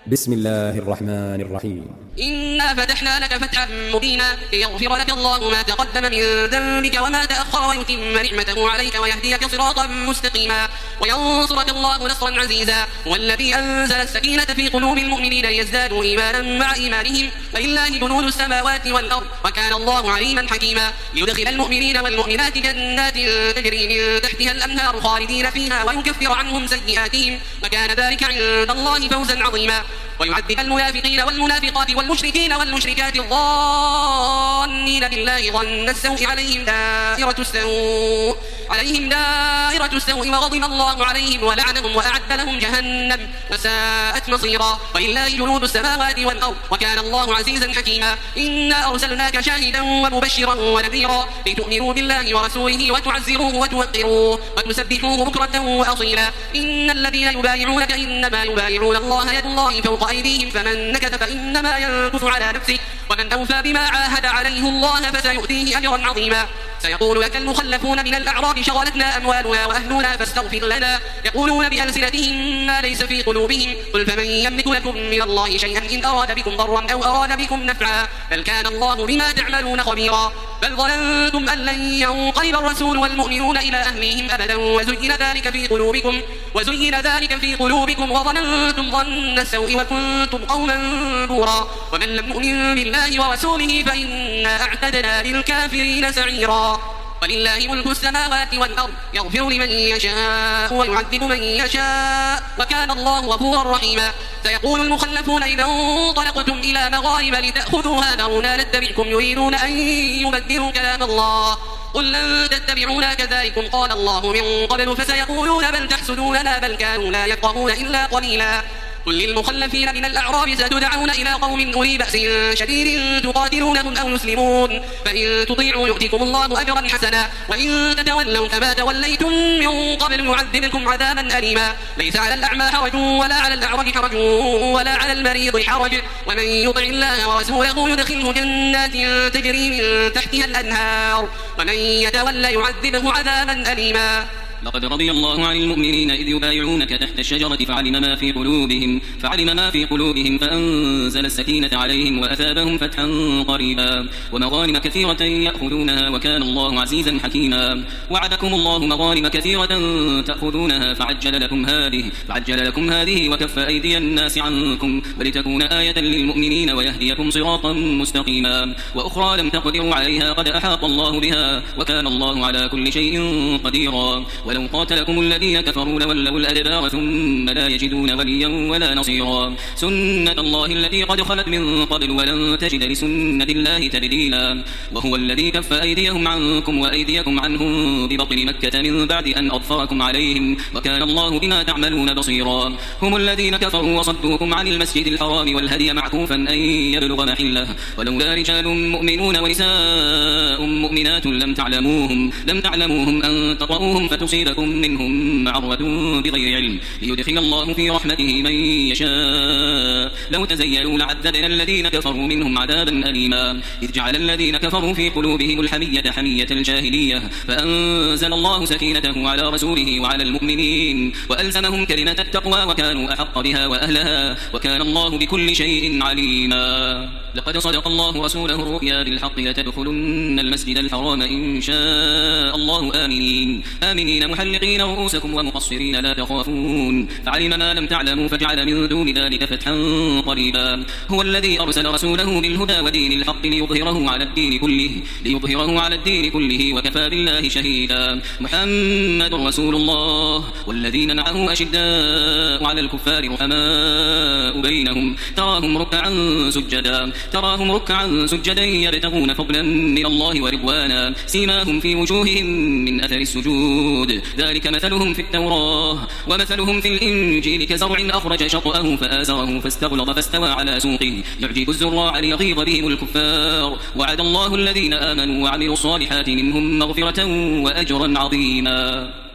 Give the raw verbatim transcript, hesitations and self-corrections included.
بسم الله الرحمن الرحيم. إنا فتحنا لك فتحا مبينا ليغفر لك الله ما تقدم من ذنبك وما تأخر ويتم نعمته عليك ويهديك صراطا مستقيما وينصرك الله نصرا عزيزا. والذي أنزل السكينة في قلوب المؤمنين ليزدادوا إيمانا مع إيمانهم ولله جنود السماوات والأرض وكان الله عليما حكيما. ليدخل المؤمنين والمؤمنات جنات تجري من تحتها الأنهار خالدين فيها ويكفر عنهم سيئاتهم وكان ذلك عند الله فوزا عظيما. ويعذب المنافقين والمنافقات والمشركين والمشركات الظانين بالله ظن السوء عليهم دائرة السوء عليهم دائرة السوء وغضب الله عليهم ولعنهم وأعد لهم جهنم وساءت مصيرا. ولله جنود السماوات والأرض وكان الله عزيزا حكيما. إنا أرسلناك شاهدا ومبشرا ونذيرا لتؤمنوا بالله ورسوله وتعزروه وتوقروه وتسبحوه بكرة وأصيلا. إن الذين يبايعونك إنما يبايعون الله يد الله فوق أيديهم فمن نكث فإنما ينكث على نفسه ومن أوفى بما عاهد عليه الله فسيؤتيه أجرا عظيما. سيقول لك المخلفون من الأعراب شغلتنا أموالنا وأهلنا فاستغفر لنا يقولون بألسنتهم ما ليس في قلوبهم قل فمن يملك لكم من الله شيئا إن أراد بكم ضرا أو أراد بكم نفعا بل كان الله بما تعملون خبيرا. بل ظننتم أن لن ينقلب الرسول والمؤمنون إلى أهليهم أبدا وزين ذلك في قلوبكم وزين ذلك في قلوبكم وظننتم ظن السوء وكنتم قوما بورا. ومن لم يؤمن بالله ورسوله فإنا أعتدنا للكافرين سعيرا. ولله ملك السماوات والأرض يغفر لمن يشاء ويعذب من يشاء وكان الله غفورا رحيما. سيقول المخلفون إذا انطلقتم إلى مغارب لتأخذوها ذرونا نتبعكم يريدون أن يبدلوا كلام الله قل لن تتبعونا كذلكم قال الله من قبل فسيقولون بل تحسدوننا بل كانوا لا يفقهون إلا قليلا. قل للمخلفين من الأعراب ستدعون إلى قوم أولي بأس شديد تقاتلونهم أو يسلمون فإن تطيعوا يؤتكم الله أجرا حسنا وإن تتولوا كما توليتم من قبل يعذبكم عذابا أليما. ليس على الأعمى حرج ولا على الأعرج حرج ولا على المريض حرج ومن يطع الله ورسوله يدخله جنات تجري من تحتها الأنهار ومن يتولى يعذبه عذابا أليما. لقد رضي الله عن المؤمنين إذ يبايعونك تحت الشجرة فعلم ما في قلوبهم فعلم ما في قلوبهم فأنزل السكينة عليهم وأثابهم فتحا قريبا ومغانم كثيرة يأخذونها وكان الله عزيزا حكيما. وعدكم الله مغانم كثيرة تأخذونها فعجل لكم هذه فعجل لكم هذه وكف أيدي الناس عنكم ولتكون آية للمؤمنين ويهديكم صراطا مستقيما. وأخرى لم تقدروا عليها قد أحاط الله بها وكان الله على كل شيء قديرا. ولو قاتلكم الذين كفروا لولوا الأدبار ثم لا يجدون وليا ولا نصيرا. سنة الله التي قد خلت من قبل ولن تجد لسنة الله تبديلا. وهو الذي كف أيديهم عنكم وأيديكم عنهم ببطن مكة من بعد أن أظفركم عليهم وكان الله بما تعملون بصيرا. هم الذين كفروا وصدوكم عن المسجد الحرام والهدي معكوفا أن يبلغ محله ولولا رجال مؤمنون ونساء مؤمنات لم تعلموهم لم تعلموهم أن تطؤوهم تصيبكم منهم معرة بغير علم ليدخل الله في رحمته من يشاء. لو تزيلوا لعذبنا الذين كفروا منهم عذابا أليما. إذ جعل الذين كفروا في قلوبهم الحمية حمية الجاهلية فأنزل الله سكينته على رسوله وعلى المؤمنين وألزمهم كلمة التقوى وكانوا أحق بها وأهلها وكان الله بكل شيء عليما. لقد صدق الله رسوله الرؤيا بالحق لتدخلن المسجد الحرام إن شاء الله آمنين آمنين محلقين رؤوسكم ومقصرين لا تخافون فعلم ما لم تعلموا فجعل من دون ذلك فتحا قريبا. هو الذي أرسل رسوله بالهدى ودين الحق ليظهره على الدين كله ليظهره على الدين كله وكفى بالله شهيدا. محمد رسول الله والذين معه أشداء على الكفار رحماء بينهم تراهم ركعا سجدا تراهم ركعا سجدا يبتغون فضلا من الله ورضوانا سيماهم في وجوههم من أثر السجود ذلك مثلهم في التوراة ومثلهم في الإنجيل كزرع أخرج شطأه فآزره فاستغلظ فاستوى على سوقه يعجب الزراع ليغيظ بهم الكفار. وعد الله الذين آمنوا وعملوا الصالحات منهم مغفرة وأجرا عظيما.